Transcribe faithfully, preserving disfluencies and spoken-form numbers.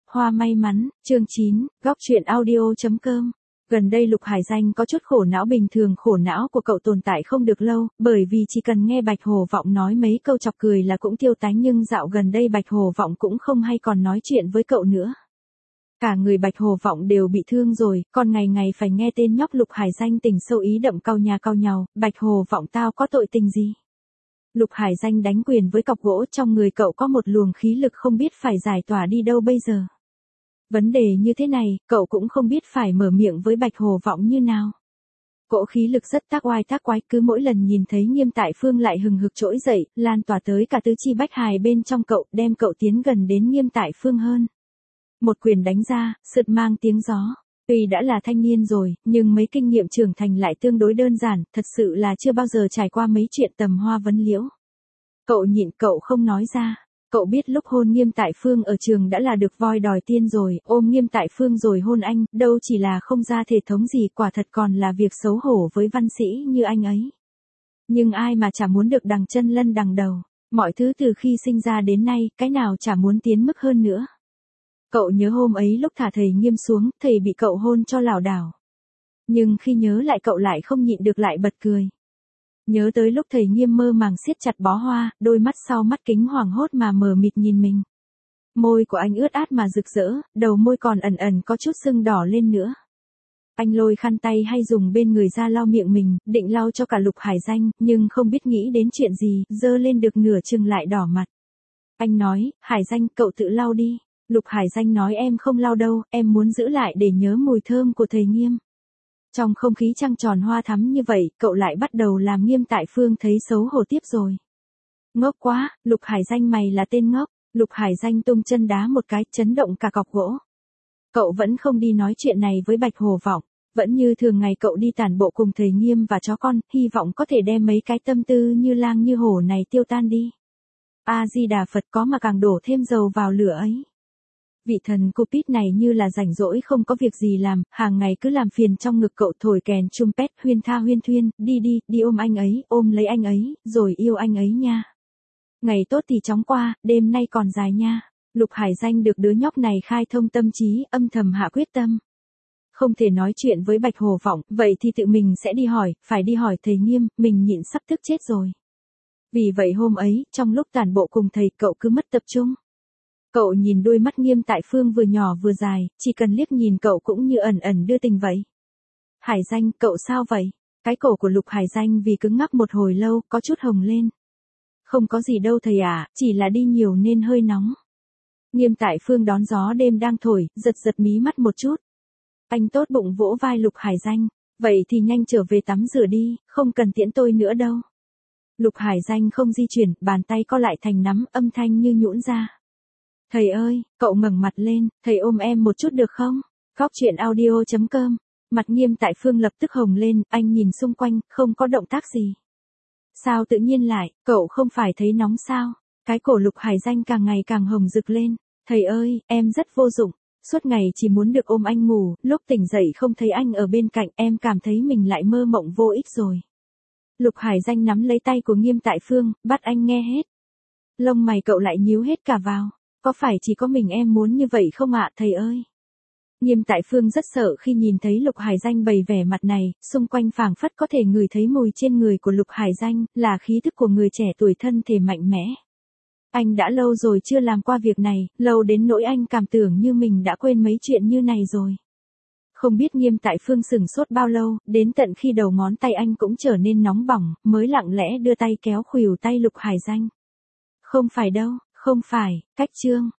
Hoa may mắn, chương chín, góc truyện audio.com. Gần đây Lục Hải Danh có chút khổ não, bình thường khổ não của cậu tồn tại không được lâu, bởi vì chỉ cần nghe Bạch Hồ Vọng nói mấy câu chọc cười là cũng tiêu tán, nhưng dạo gần đây Bạch Hồ Vọng cũng không hay còn nói chuyện với cậu nữa. Cả người Bạch Hồ Vọng đều bị thương rồi, còn ngày ngày phải nghe tên nhóc Lục Hải Danh tình sâu ý đậm cau nhà cau nhàu, Bạch Hồ Vọng tao có tội tình gì? Lục Hải Danh đánh quyền với cọc gỗ, trong người cậu có một luồng khí lực không biết phải giải tỏa đi đâu bây giờ. Vấn đề như thế này, cậu cũng không biết phải mở miệng với Bạch Hồ Vọng như nào. Cỗ khí lực rất tác oai tác quái, cứ mỗi lần nhìn thấy Nghiêm Tại Phương lại hừng hực trỗi dậy, lan tỏa tới cả tứ chi bách hài bên trong cậu, đem cậu tiến gần đến Nghiêm Tại Phương hơn. Một quyền đánh ra, sượt mang tiếng gió. Tuy đã là thanh niên rồi, nhưng mấy kinh nghiệm trưởng thành lại tương đối đơn giản, thật sự là chưa bao giờ trải qua mấy chuyện tầm hoa vấn liễu. Cậu nhịn, cậu không nói ra. Cậu biết lúc hôn Nghiêm Tại Phương ở trường đã là được voi đòi tiên rồi, ôm Nghiêm Tại Phương rồi hôn anh, đâu chỉ là không ra thể thống gì, quả thật còn là việc xấu hổ với văn sĩ như anh ấy. Nhưng ai mà chả muốn được đằng chân lân đằng đầu, mọi thứ từ khi sinh ra đến nay, cái nào chả muốn tiến mức hơn nữa. Cậu nhớ hôm ấy lúc thả thầy Nghiêm xuống, thầy bị cậu hôn cho lảo đảo. Nhưng khi nhớ lại cậu lại không nhịn được lại bật cười. Nhớ tới lúc thầy Nghiêm mơ màng siết chặt bó hoa, đôi mắt sau mắt kính hoảng hốt mà mờ mịt nhìn mình. Môi của anh ướt át mà rực rỡ, đầu môi còn ẩn ẩn có chút sưng đỏ lên nữa. Anh lôi khăn tay hay dùng bên người ra lau miệng mình, định lau cho cả Lục Hải Danh, nhưng không biết nghĩ đến chuyện gì, dơ lên được nửa chừng lại đỏ mặt. Anh nói, Hải Danh, cậu tự lau đi. Lục Hải Danh nói, em không lau đâu, em muốn giữ lại để nhớ mùi thơm của thầy Nghiêm. Trong không khí trăng tròn hoa thắm như vậy, cậu lại bắt đầu làm Nghiêm Tại Phương thấy xấu hổ tiếp rồi. Ngốc quá, Lục Hải Danh mày là tên ngốc. Lục Hải Danh tung chân đá một cái, chấn động cả cọc gỗ. Cậu vẫn không đi nói chuyện này với Bạch Hồ Vọng, vẫn như thường ngày cậu đi tản bộ cùng thầy Nghiêm và chó con, hy vọng có thể đem mấy cái tâm tư như lang như hổ này tiêu tan đi. A Di Đà Phật, có mà càng đổ thêm dầu vào lửa ấy. Vị thần Cupid này như là rảnh rỗi không có việc gì làm, hàng ngày cứ làm phiền trong ngực cậu, thổi kèn trumpet huyên tha huyên thuyên, đi đi, đi ôm anh ấy, ôm lấy anh ấy, rồi yêu anh ấy nha. Ngày tốt thì chóng qua, đêm nay còn dài nha. Lục Hải Danh được đứa nhóc này khai thông tâm trí, âm thầm hạ quyết tâm. Không thể nói chuyện với Bạch Hồ Vọng, vậy thì tự mình sẽ đi hỏi, phải đi hỏi thầy Nghiêm, mình nhịn sắp tức chết rồi. Vì vậy hôm ấy, trong lúc tản bộ cùng thầy, cậu cứ mất tập trung. Cậu nhìn đôi mắt Nghiêm Tại Phương vừa nhỏ vừa dài, chỉ cần liếc nhìn cậu cũng như ẩn ẩn đưa tình vậy. Hải Danh, cậu sao vậy? Cái cổ của Lục Hải Danh vì cứng ngắc một hồi lâu, có chút hồng lên. Không có gì đâu thầy ạ, à, chỉ là đi nhiều nên hơi nóng. Nghiêm Tại Phương đón gió đêm đang thổi, giật giật mí mắt một chút. Anh tốt bụng vỗ vai Lục Hải Danh, vậy thì nhanh trở về tắm rửa đi, không cần tiễn tôi nữa đâu. Lục Hải Danh không di chuyển, bàn tay co lại thành nắm, âm thanh như nhũn ra. Thầy ơi, cậu ngẩng mặt lên, thầy ôm em một chút được không? Góc truyện audio.com. Mặt Nghiêm Tại Phương lập tức hồng lên, anh nhìn xung quanh, không có động tác gì. Sao tự nhiên lại, cậu không phải thấy nóng sao? Cái cổ Lục Hải Danh càng ngày càng hồng rực lên. Thầy ơi, em rất vô dụng, suốt ngày chỉ muốn được ôm anh ngủ, lúc tỉnh dậy không thấy anh ở bên cạnh, em cảm thấy mình lại mơ mộng vô ích rồi. Lục Hải Danh nắm lấy tay của Nghiêm Tại Phương, bắt anh nghe hết. Lông mày cậu lại nhíu hết cả vào. Có phải chỉ có mình em muốn như vậy không ạ thầy ơi? Nghiêm Tại Phương rất sợ khi nhìn thấy Lục Hải Danh bày vẻ mặt này, xung quanh phảng phất có thể ngửi thấy mùi trên người của Lục Hải Danh, là khí thức của người trẻ tuổi thân thể mạnh mẽ. Anh đã lâu rồi chưa làm qua việc này, lâu đến nỗi anh cảm tưởng như mình đã quên mấy chuyện như này rồi. Không biết Nghiêm Tại Phương sửng sốt bao lâu, đến tận khi đầu ngón tay anh cũng trở nên nóng bỏng, mới lặng lẽ đưa tay kéo khuỷu tay Lục Hải Danh. Không phải đâu. Không phải, cách chương.